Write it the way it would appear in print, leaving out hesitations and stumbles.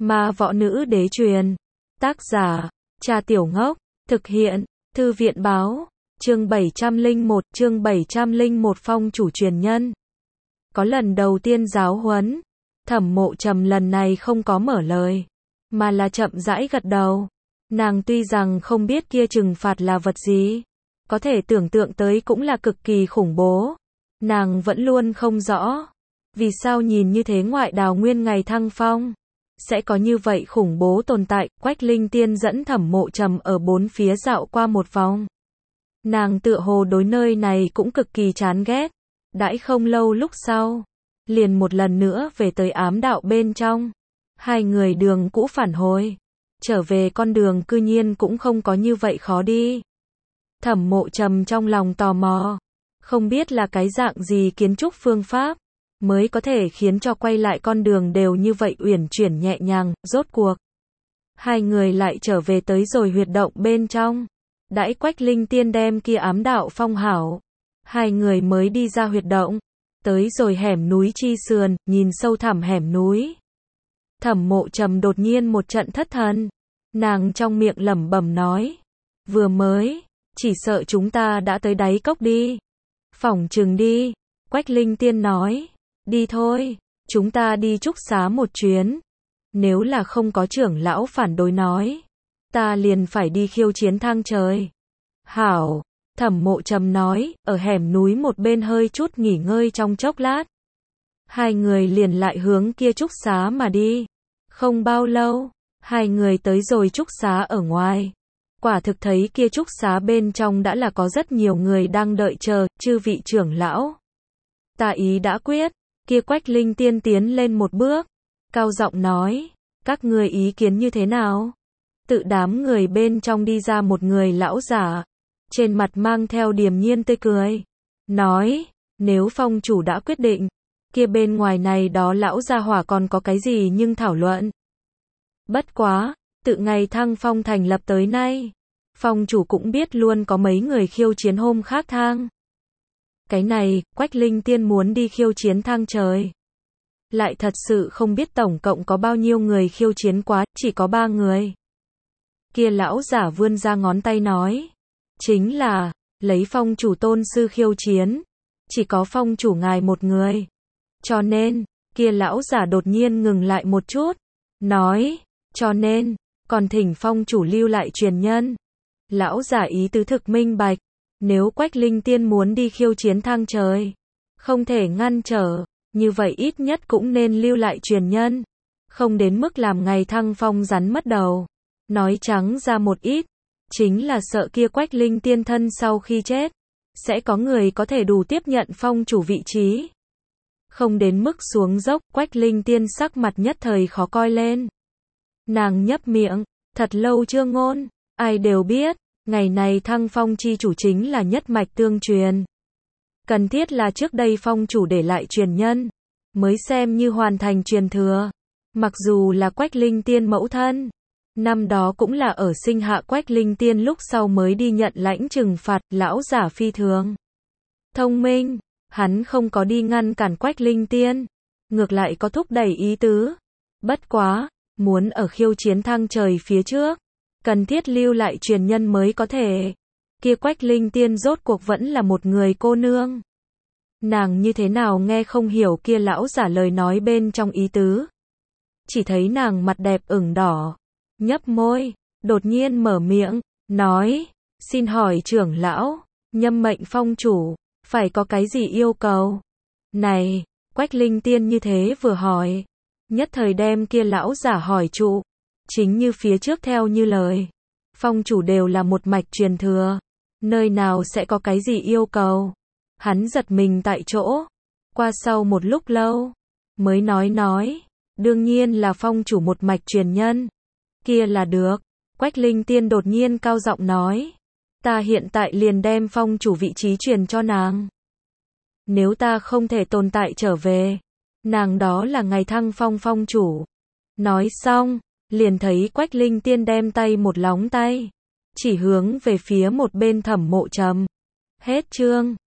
Ma Võ Nữ Đế truyền. Tác giả, Trà Tiểu Ngốc. Thực hiện, Thư viện Báo. Chương 701 Phong chủ truyền nhân. Có lần đầu tiên giáo huấn, Thẩm Mộ Trầm lần này không có mở lời, mà là chậm rãi gật đầu. Nàng tuy rằng không biết kia trừng phạt là vật gì, có thể tưởng tượng tới cũng là cực kỳ khủng bố. Nàng vẫn luôn không rõ, vì sao nhìn như thế ngoại đào nguyên ngày thăng phong, sẽ có như vậy khủng bố tồn tại. Quách Linh Tiên dẫn Thẩm Mộ Trầm ở bốn phía dạo qua một vòng. Nàng tựa hồ đối nơi này cũng cực kỳ chán ghét. Đãi không lâu lúc sau, liền một lần nữa về tới ám đạo bên trong. Hai người đường cũ phản hồi, trở về con đường cư nhiên cũng không có như vậy khó đi. Thẩm Mộ Trầm trong lòng tò mò, không biết là cái dạng gì kiến trúc phương pháp, mới có thể khiến cho quay lại con đường đều như vậy uyển chuyển nhẹ nhàng. Rốt cuộc, hai người lại trở về tới rồi huyệt động bên trong. Đãi Quách Linh Tiên đem kia ám đạo phong hảo, hai người mới đi ra huyệt động, tới rồi hẻm núi chi sườn, nhìn sâu thẳm hẻm núi. Thẩm Mộ Trầm đột nhiên một trận thất thần, nàng trong miệng lẩm bẩm nói, vừa mới, chỉ sợ chúng ta đã tới đáy cốc đi. Phỏng chừng đi. Quách Linh Tiên nói, đi thôi, chúng ta đi trúc xá một chuyến. Nếu là không có trưởng lão phản đối nói, ta liền phải đi khiêu chiến thang trời. Hảo, Thẩm Mộ Trầm nói, ở hẻm núi một bên hơi chút nghỉ ngơi trong chốc lát. Hai người liền lại hướng kia trúc xá mà đi. Không bao lâu, hai người tới rồi trúc xá ở ngoài. Quả thực thấy kia trúc xá bên trong đã là có rất nhiều người đang đợi chờ. Chư vị trưởng lão, ta ý đã quyết. Kia Quách Linh Tiên tiến lên một bước, cao giọng nói, các ngươi ý kiến như thế nào? Tự đám người bên trong đi ra một người lão giả, trên mặt mang theo điềm nhiên tươi cười, nói, nếu phong chủ đã quyết định, kia bên ngoài này đó lão gia hỏa còn có cái gì nhưng thảo luận. Bất quá, tự ngày thăng phong thành lập tới nay, phong chủ cũng biết luôn có mấy người khiêu chiến hôm khác thang. Cái này, Quách Linh Tiên muốn đi khiêu chiến thang trời. Lại thật sự không biết tổng cộng có bao nhiêu người khiêu chiến quá, chỉ có 3 người. Kia lão giả vươn ra ngón tay nói, chính là, lấy phong chủ tôn sư khiêu chiến, chỉ có phong chủ ngài một người. Cho nên, kia lão giả đột nhiên ngừng lại một chút, nói, cho nên, còn thỉnh phong chủ lưu lại truyền nhân. Lão giả ý tứ thực minh bạch, nếu Quách Linh Tiên muốn đi khiêu chiến thang trời, không thể ngăn trở, như vậy ít nhất cũng nên lưu lại truyền nhân, không đến mức làm ngày thăng phong rắn mất đầu. Nói trắng ra một ít, chính là sợ kia Quách Linh Tiên thân sau khi chết, sẽ có người có thể đủ tiếp nhận phong chủ vị trí. Không đến mức xuống dốc. Quách Linh Tiên sắc mặt nhất thời khó coi lên. Nàng nhấp miệng, thật lâu chưa ngôn, ai đều biết, ngày này thăng phong chi chủ chính là nhất mạch tương truyền. Cần thiết là trước đây phong chủ để lại truyền nhân, mới xem như hoàn thành truyền thừa. Mặc dù là Quách Linh Tiên mẫu thân, năm đó cũng là ở sinh hạ Quách Linh Tiên lúc sau mới đi nhận lãnh trừng phạt. Lão giả phi thường thông minh, hắn không có đi ngăn cản Quách Linh Tiên, ngược lại có thúc đẩy ý tứ. Bất quá, muốn ở khiêu chiến thang trời phía trước, cần thiết lưu lại truyền nhân mới có thể. Kia Quách Linh Tiên rốt cuộc vẫn là một người cô nương. Nàng như thế nào nghe không hiểu kia lão giả lời nói bên trong ý tứ. Chỉ thấy nàng mặt đẹp ửng đỏ, nhấp môi, đột nhiên mở miệng, nói, xin hỏi trưởng lão, nhâm mệnh phong chủ, phải có cái gì yêu cầu? Này, Quách Linh Tiên như thế vừa hỏi, nhất thời đem kia lão giả hỏi trụ. Chính như phía trước theo như lời, phong chủ đều là một mạch truyền thừa, nơi nào sẽ có cái gì yêu cầu? Hắn giật mình tại chỗ, qua sau một lúc lâu, mới nói, đương nhiên là phong chủ một mạch truyền nhân. Kia là được. Quách Linh Tiên đột nhiên cao giọng nói, ta hiện tại liền đem phong chủ vị trí truyền cho nàng. Nếu ta không thể tồn tại trở về, nàng đó là ngày thăng phong phong chủ. Nói xong, liền thấy Quách Linh Tiên đem tay một lóng tay, chỉ hướng về phía một bên Thẩm Mộ Trầm. Hết chương.